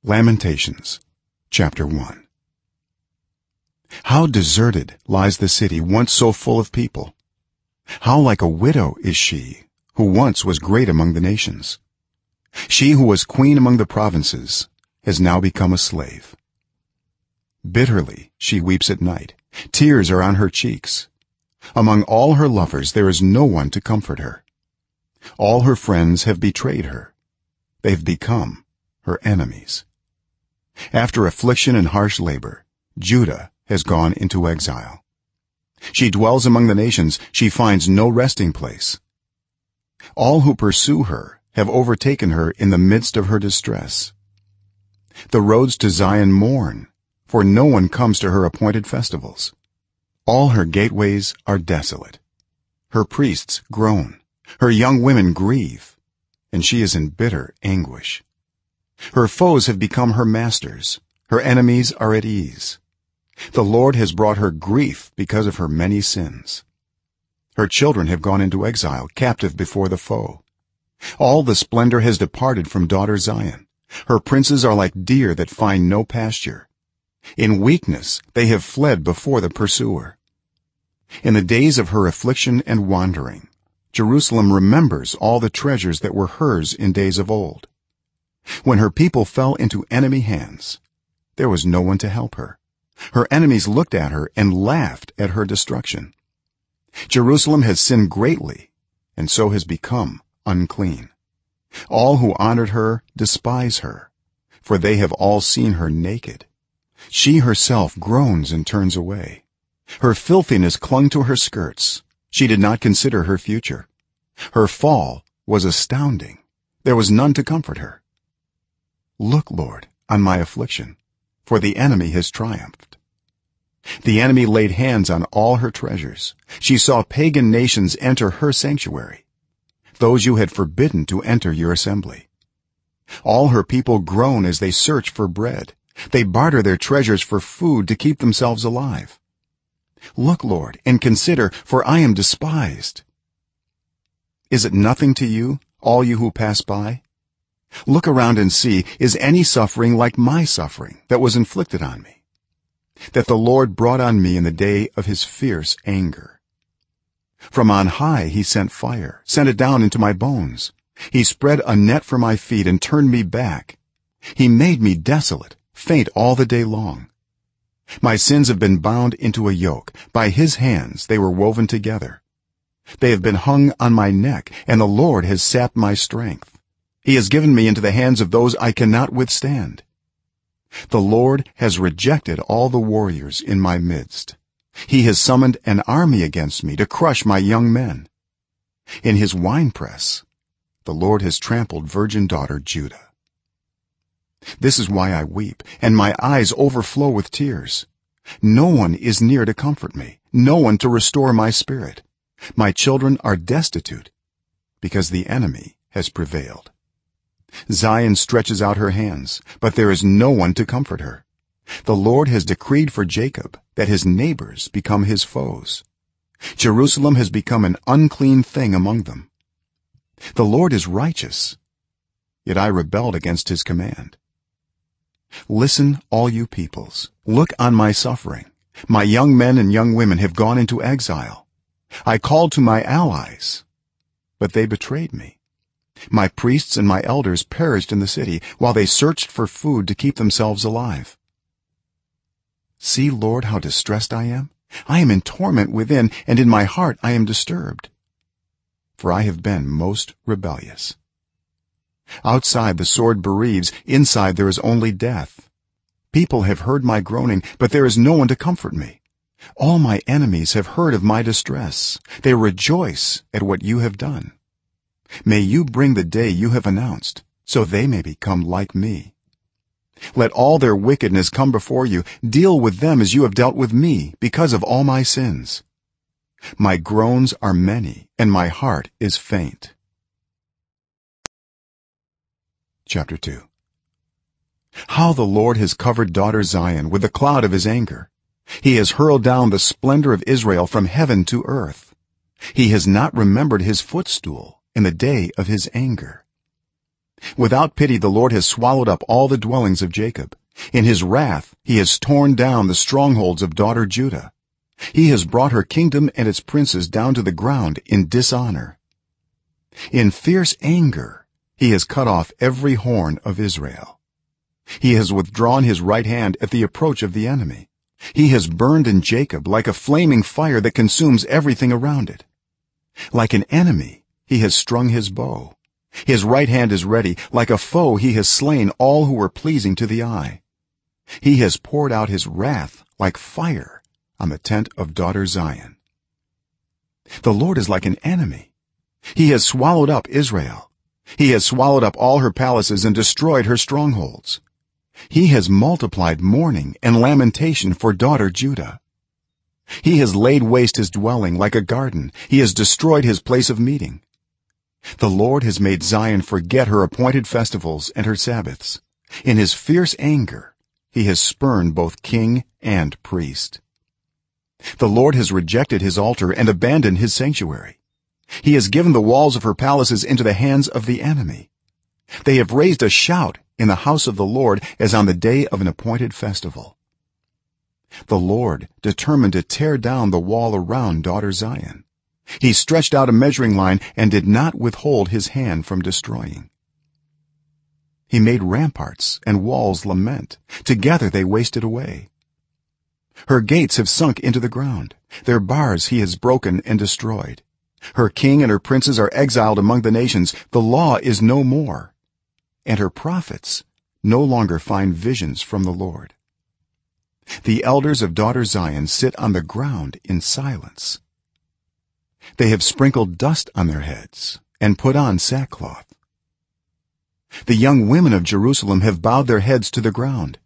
Lamentations chapter 1. How deserted lies the city once so full of people! How like a widow is she who once was great among the nations! She who was queen among the provinces has now become a slave. Bitterly she weeps at night, tears are on her cheeks. Among all her lovers there is no one to comfort her. All her friends have betrayed her. They have become her enemies. After affliction and harsh labor, Judah has gone into exile. She dwells among the nations, she finds no resting place. All who pursue her have overtaken her in the midst of her distress. The roads to Zion mourn, for no one comes to her appointed festivals. All her gateways are desolate. Her priests groan, her young women grieve, and she is in bitter anguish. Her foes have become her masters, her enemies are at ease. The Lord has brought her grief because of her many sins. Her children have gone into exile, captive before the foe. All the splendor has departed from daughter Zion. Her princes are like deer that find no pasture. In weakness they have fled before the pursuer. In the days of her affliction and wandering, Jerusalem remembers all the treasures that were hers in days of old. When her people fell into enemy hands, there was no one to help her. Her enemies looked at her and laughed at her destruction. Jerusalem has sinned greatly and so has become unclean. All who honored her despise her, for they have all seen her naked. She herself groans and turns away. Her filthiness clung to her skirts. She did not consider her future. Her fall was astounding. There was none to comfort her. Look, Lord, on my affliction, for the enemy has triumphed. The enemy laid hands on all her treasures. She saw pagan nations enter her sanctuary, those you had forbidden to enter your assembly. All her people groan as they search for bread. They barter their treasures for food to keep themselves alive. Look, Lord, and consider, for I am despised. Is it nothing to you, all you who pass by? Look around and see, is any suffering like my suffering that was inflicted on me, that the Lord brought on me in the day of his fierce anger? From on high he sent fire, sent it down into my bones. He spread a net for my feet and turned me back. He made me desolate, faint all the day long. My sins have been bound into a yoke. By his hands they were woven together. They have been hung on my neck, and the Lord has sapped my strength. He has given me into the hands of those I cannot withstand. The Lord has rejected all the warriors in my midst. He has summoned an army against me to crush my young men. In his winepress the Lord has trampled virgin daughter Judah. This is why I weep, and my eyes overflow with tears. No one is near to comfort me, no one to restore my spirit. My children are destitute because the enemy has prevailed. Zion stretches out her hands, but there is no one to comfort her. The Lord has decreed for Jacob that his neighbors become his foes. Jerusalem has become an unclean thing among them. The Lord is righteous, yet I rebelled against his command. Listen, all you peoples, look on my suffering. My young men and young women have gone into exile. I called to my allies, but they betrayed me. My priests and my elders perished in the city while they searched for food to keep themselves alive. See, Lord, how distressed I am in torment within, and in my heart I am disturbed, for I have been most rebellious. Outside the sword bereaves, inside there is only death. People have heard my groaning, but there is no one to comfort me. All my enemies have heard of my distress. They rejoice at what you have done. May you bring the day you have announced, so they may become like me. Let all their wickedness come before you. Deal with them as you have dealt with me, because of all my sins. My groans are many, and my heart is faint. Chapter 2. How the Lord has covered daughter Zion with the cloud of his anger. He has hurled down the splendor of Israel from heaven to earth. He has not remembered his footstool in the day of his anger. without pity the lord has swallowed up all the dwellings of jacob. In his wrath he has torn down the strongholds of daughter judah. He has brought her kingdom and its princes down to the ground in dishonor. In fierce anger he has cut off every horn of israel. He has withdrawn his right hand at the approach of the enemy. He has burned in jacob like a flaming fire that consumes everything around it. Like an enemy he has strung his bow. His right hand is ready. Like a foe he has slain all who were pleasing to the eye. He has poured out his wrath like fire on the tent of daughter zion. The lord is like an enemy. He has swallowed up israel. He has swallowed up all her palaces and destroyed her strongholds. He has multiplied mourning and lamentation for daughter judah. He has laid waste his dwelling like a garden. He has destroyed his place of meeting. The lord has made zion forget her appointed festivals and her sabbaths. In his fierce anger he has spurned both king and priest. The lord has rejected his altar and abandoned his sanctuary. He has given the walls of her palaces into the hands of the enemy. They have raised a shout in the house of the lord as on the day of an appointed festival. The lord determined to tear down the wall around daughter zion. He stretched out a measuring line and did not withhold his hand from destroying. He made ramparts and walls lament. Together they wasted away. Her gates have sunk into the ground. Their bars he has broken and destroyed. Her king and her princes are exiled among the nations. The law is no more, and her prophets no longer find visions from the lord. The elders of daughter zion sit on the ground in silence. They have sprinkled dust on their heads and put on sackcloth. The young women of jerusalem have bowed their heads to the ground.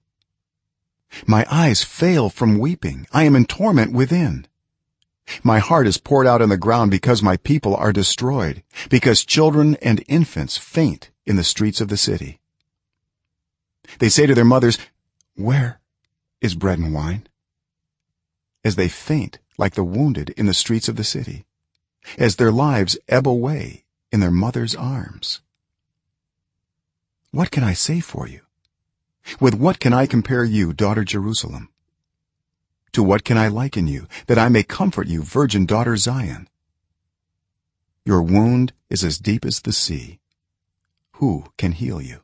My eyes fail from weeping. I am in torment within. My heart is poured out on the ground because my people are destroyed, because children and infants faint in the streets of the city. They say to their mothers, where is bread and wine? As they faint like the wounded in the streets of the city, as their lives ebb away in their mothers' arms. What can I say for you? With what can I compare you, daughter Jerusalem? To what can I liken you, that I may comfort you, virgin daughter Zion? Your wound is as deep as the sea. Who can heal you?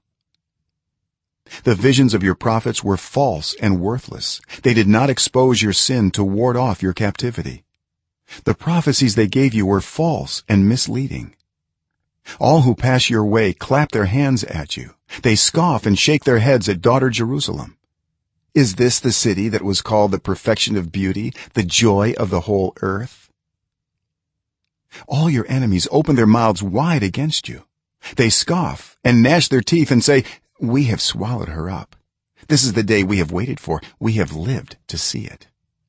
The visions of your prophets were false and worthless. They did not expose your sin to ward off your captivity. The prophecies they gave you were false and misleading. All who pass your way clap their hands at you. They scoff and shake their heads at daughter Jerusalem. Is this the city that was called the perfection of beauty, the joy of the whole earth? All your enemies open their mouths wide against you. They scoff and gnash their teeth and say, we have swallowed her up. This is the day we have waited for. We have lived to see it.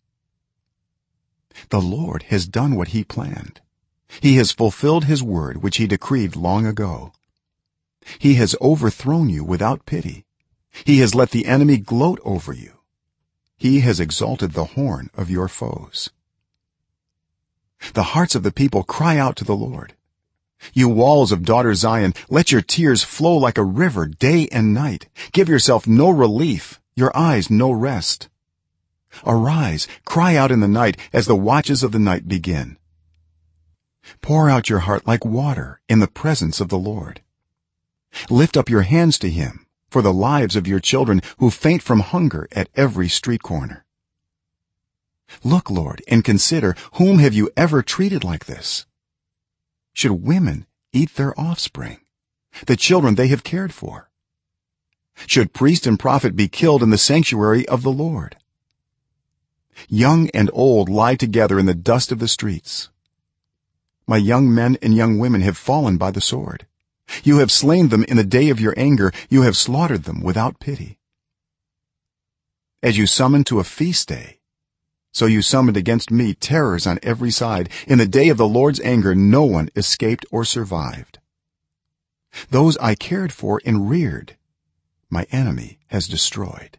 The lord has done what he planned. He has fulfilled his word which he decreed long ago. He has overthrown you without pity. He has let the enemy gloat over you. He has exalted the horn of your foes. The hearts of the people cry out to the lord. You walls of daughter Zion, let your tears flow like a river day and night. Give yourself no relief, your eyes no rest. Arise, cry out in the night as the watches of the night begin. Pour out your heart like water in the presence of the lord. Lift up your hands to him for the lives of your children who faint from hunger at every street corner. Look, lord, and consider, whom have you ever treated like this? Should women eat their offspring, the children they have cared for? Should priest and prophet be killed in the sanctuary of the lord? Young and old lie together in the dust of the streets. My young men and young women have fallen by the sword. You have slain them in the day of your anger. You have slaughtered them without pity. As you summoned to a feast day, so you summoned against me terrors on every side. In the day of the lord's anger no one escaped or survived. Those I cared for and reared, my enemy has destroyed.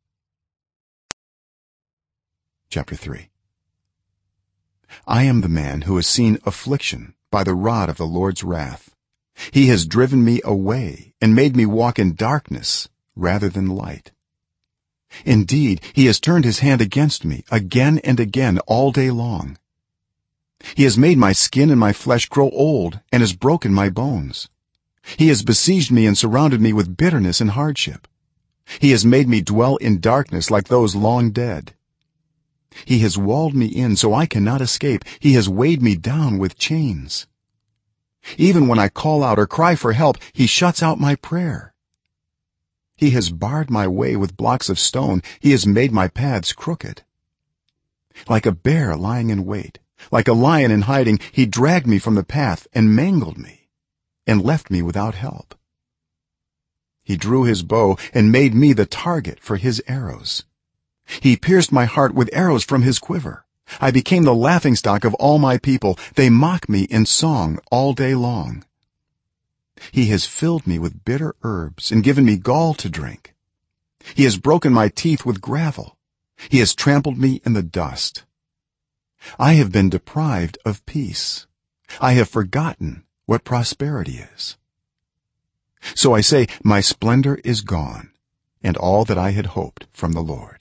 Chapter 3. I am the man who has seen affliction by the rod of the lord's wrath. he has driven me away and made me walk in darkness rather than light. Indeed, he has turned his hand against me again and again all day long. He has made my skin and my flesh grow old and has broken my bones. He has besieged me and surrounded me with bitterness and hardship. He has made me dwell in darkness like those long dead. He has walled me in so I cannot escape. He has weighed me down with chains. Even when I call out or cry for help, he shuts out my prayer. He has barred my way with blocks of stone. He has made my paths crooked. Like a bear lying in wait, like a lion in hiding, he dragged me from the path and mangled me and left me without help. He drew his bow and made me the target for his arrows. He pierced my heart with arrows from his quiver. I became the laughingstock of all my people. They mock me in song all day long. He has filled me with bitter herbs and given me gall to drink. He has broken my teeth with gravel. He has trampled me in the dust. I have been deprived of peace. I have forgotten what prosperity is. So I say, my splendor is gone, and all that I had hoped from the Lord.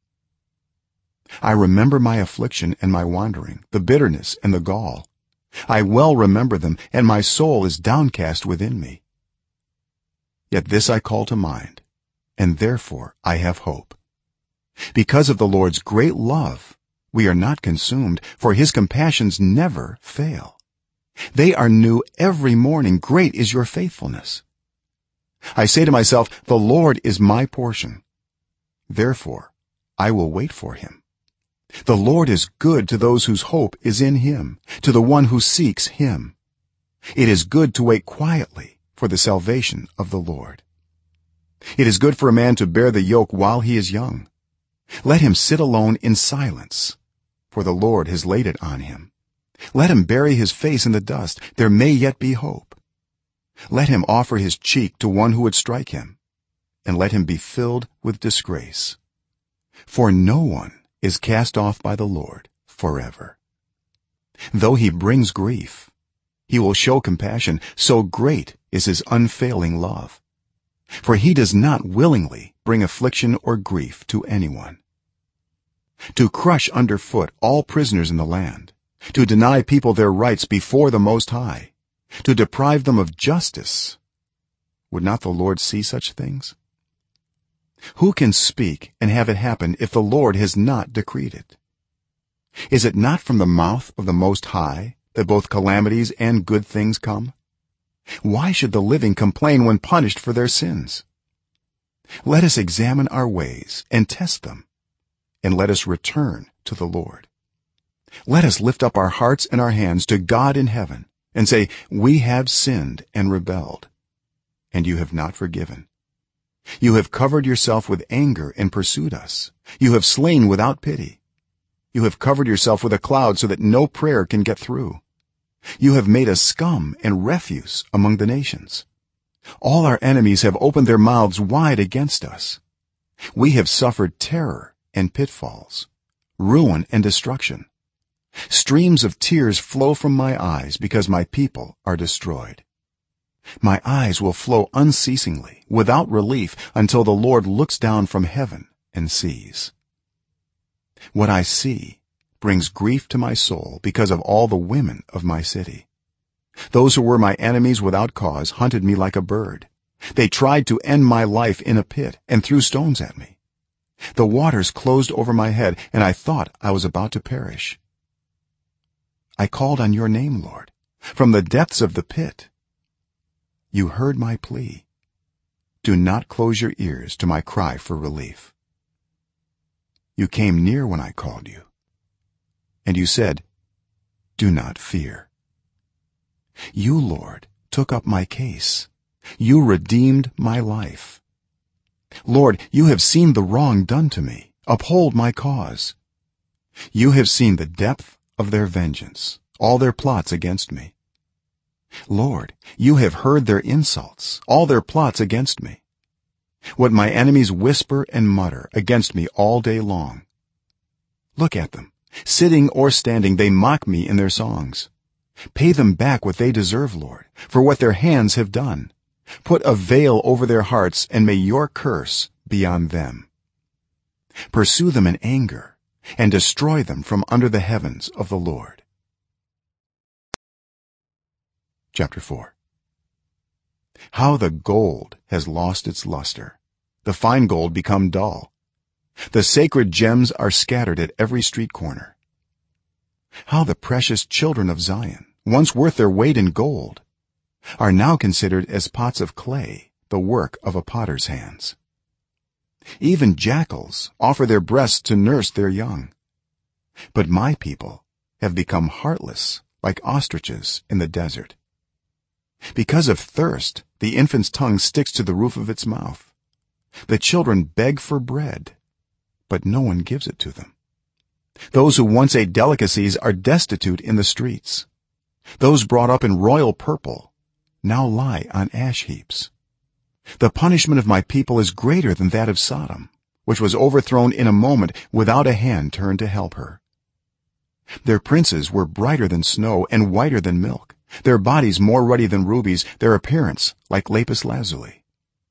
I remember my affliction and my wandering, the bitterness and the gall. I well remember them, and my soul is downcast within me. Yet this I call to mind, and therefore I have hope. Because of the Lord's great love, we are not consumed, for his compassions never fail. They are new every morning. Great is your faithfulness. I say to myself, the Lord is my portion. Therefore I will wait for him. The Lord is good to those whose hope is in him, to the one who seeks him. It is good to wait quietly for the salvation of the Lord. It is good for a man to bear the yoke while he is young. Let him sit alone in silence, for the Lord has laid it on him. Let him bury his face in the dust. There may yet be hope. Let him offer his cheek to one who would strike him, and let him be filled with disgrace. For no one is cast off by the Lord forever. Though he brings grief, he will show compassion, so great is his unfailing love. For he does not willingly bring affliction or grief to anyone. To crush underfoot all prisoners in the land, to deny people their rights before the Most High, to deprive them of justice, would not the Lord see such things? Who can speak and have it happen if the Lord has not decreed it? Is it not from the mouth of the Most High that both calamities and good things come? Why should the living complain when punished for their sins? Let us examine our ways and test them, and let us return to the Lord. Let us lift up our hearts and our hands to God in heaven and say, we have sinned and rebelled, and you have not forgiven. You have covered yourself with anger and pursued us. You have slain without pity. You have covered yourself with a cloud so that no prayer can get through. You have made us scum and refuse among the nations. All our enemies have opened their mouths wide against us. We have suffered terror and pitfalls, ruin and destruction. Streams of tears flow from my eyes because my people are destroyed. My eyes will flow unceasingly without relief until the Lord looks down from heaven and sees. What I see brings grief to my soul because of all the women of my city. Those who were my enemies without cause hunted me like a bird. They tried to end my life in a pit and threw stones at me. The waters closed over my head, and I thought I was about to perish. I called on your name, Lord, from the depths of the pit. You heard my plea. Do not close your ears to my cry for relief. You came near when I called you, and you said, do not fear. You, Lord, took up my case. You redeemed my life. Lord, you have seen the wrong done to me. Uphold my cause. You have seen the depth of their vengeance, all their plots against me. Lord, you have heard their insults, all their plots against me. What my enemies whisper and mutter against me all day long. Look at them. Sitting or standing, they mock me in their songs. pay them back what they deserve, lord, for what their hands have done. Put a veil over their hearts, and may your curse be on them. Pursue them in anger and destroy them from under the heavens of the lord. Chapter 4. How the gold has lost its luster, the fine gold become dull. The sacred gems are scattered at every street corner. How the precious children of Zion, once worth their weight in gold, are now considered as pots of clay, the work of a potter's hands. Even jackals offer their breasts to nurse their young, but my people have become heartless like ostriches in the desert. Because of thirst, the infant's tongue sticks to the roof of its mouth. The children beg for bread, but no one gives it to them. Those who once ate delicacies are destitute in the streets. Those brought up in royal purple now lie on ash heaps. The punishment of my people is greater than that of Sodom, which was overthrown in a moment without a hand turned to help her. Their princes were brighter than snow and whiter than milk, their bodies more ruddy than rubies, their appearance like lapis lazuli.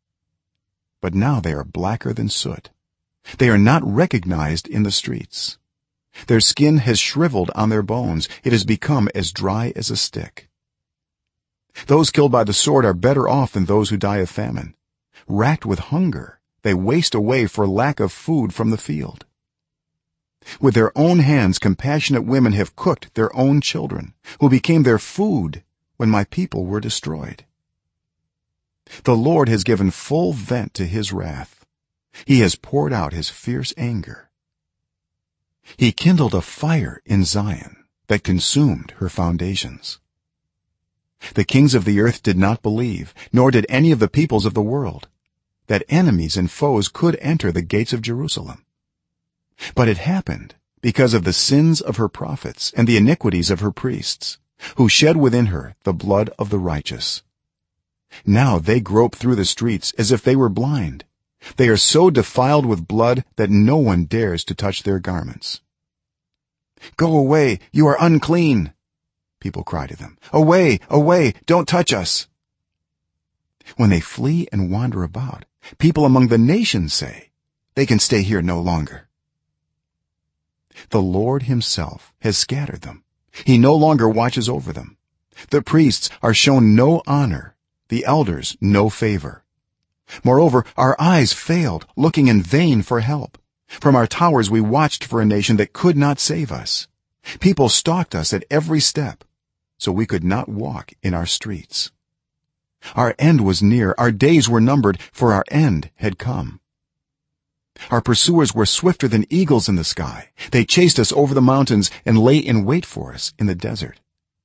But now they are blacker than soot. They are not recognized in the streets. Their skin has shriveled on their bones, it has become as dry as a stick. Those killed by the sword are better off than those who die of famine. Racked with hunger, they waste away for lack of food from the field. With their own hands compassionate women have cooked their own children, who became their food when my people were destroyed. The lord has given full vent to his wrath. He has poured out his fierce anger. He kindled a fire in Zion that consumed her foundations. The kings of the earth did not believe, nor did any of the peoples of the world, that enemies and foes could enter the gates of Jerusalem. But it happened because of the sins of her prophets and the iniquities of her priests, who shed within her the blood of the righteous. Now they grope through the streets as if they were blind. They are so defiled with blood that no one dares to touch their garments. "Go away, you are unclean," people cry to them. "Away, away, don't touch us." When they flee and wander about, people among the nations say, "They can stay here no longer." The lord himself has scattered them. He no longer watches over them. The priests are shown no honor, the elders no favor. Moreover, our eyes failed, looking in vain for help. From our towers we watched for a nation that could not save us. People stalked us at every step, so we could not walk in our streets. Our end was near, our days were numbered, for our end had come. Our pursuers were swifter than eagles in the sky. They chased us over the mountains and lay in wait for us in the desert.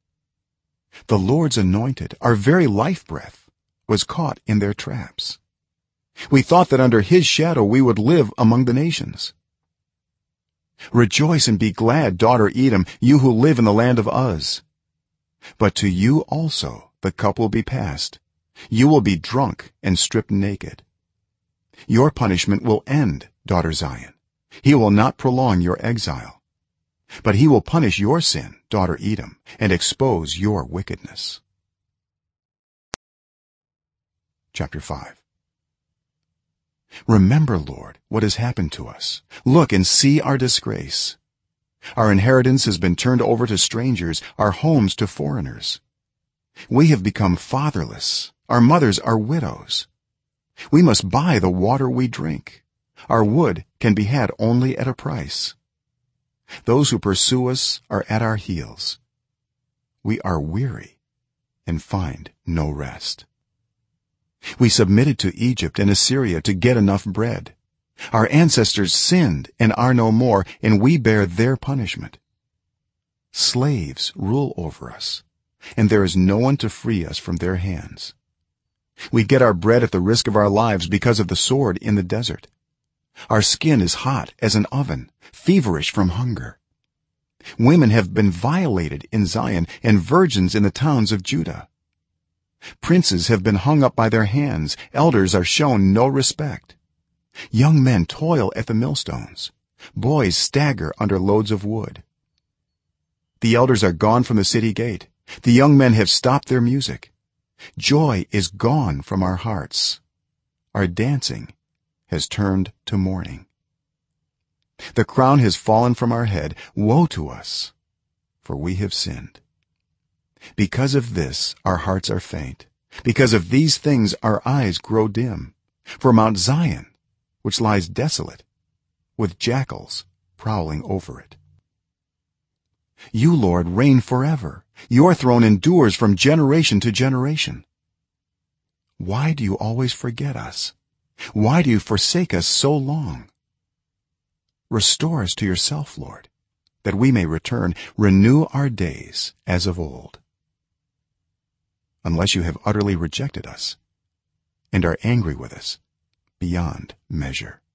The lord's anointed, our very life breath, was caught in their traps. We thought that under his shadow we would live among the nations. Rejoice and be glad, daughter Edom, you who live in the land of Uz. But to you also the cup will be passed. You will be drunk and stripped naked. Your punishment will end, daughter Zion. He will not prolong your exile, but he will punish your sin, daughter Edom, and expose your wickedness. Chapter 5. Remember, lord, what has happened to us. Look and see our disgrace. Our inheritance has been turned over to strangers, our homes to foreigners. We have become fatherless, our mothers are widows. We must buy the water we drink. Our wood can be had only at a price. Those who pursue us are at our heels. We are weary and find no rest. We submitted to Egypt and Assyria to get enough bread. Our ancestors sinned and are no more, and we bear their punishment. Slaves rule over us, and there is no one to free us from their hands. We get our bread at the risk of our lives because of the sword in the desert. Our skin is hot as an oven, feverish from hunger. Women have been violated in Zion, and virgins in the towns of Judah. Princes have been hung up by their hands, elders are shown no respect. Young men toil at the millstones, boys stagger under loads of wood. The elders are gone from the city gate, the young men have stopped their music joy is gone from our hearts our dancing has turned to mourning the crown has fallen from our head woe to us for we have sinned because of this our hearts are faint because of these things our eyes grow dim for Mount Zion which lies desolate with jackals prowling over it you lord reign forever your throne endures from generation to generation why do you always forget us why do you forsake us so long restore us to yourself lord that we may return renew our days as of old unless you have utterly rejected us and are angry with us beyond measure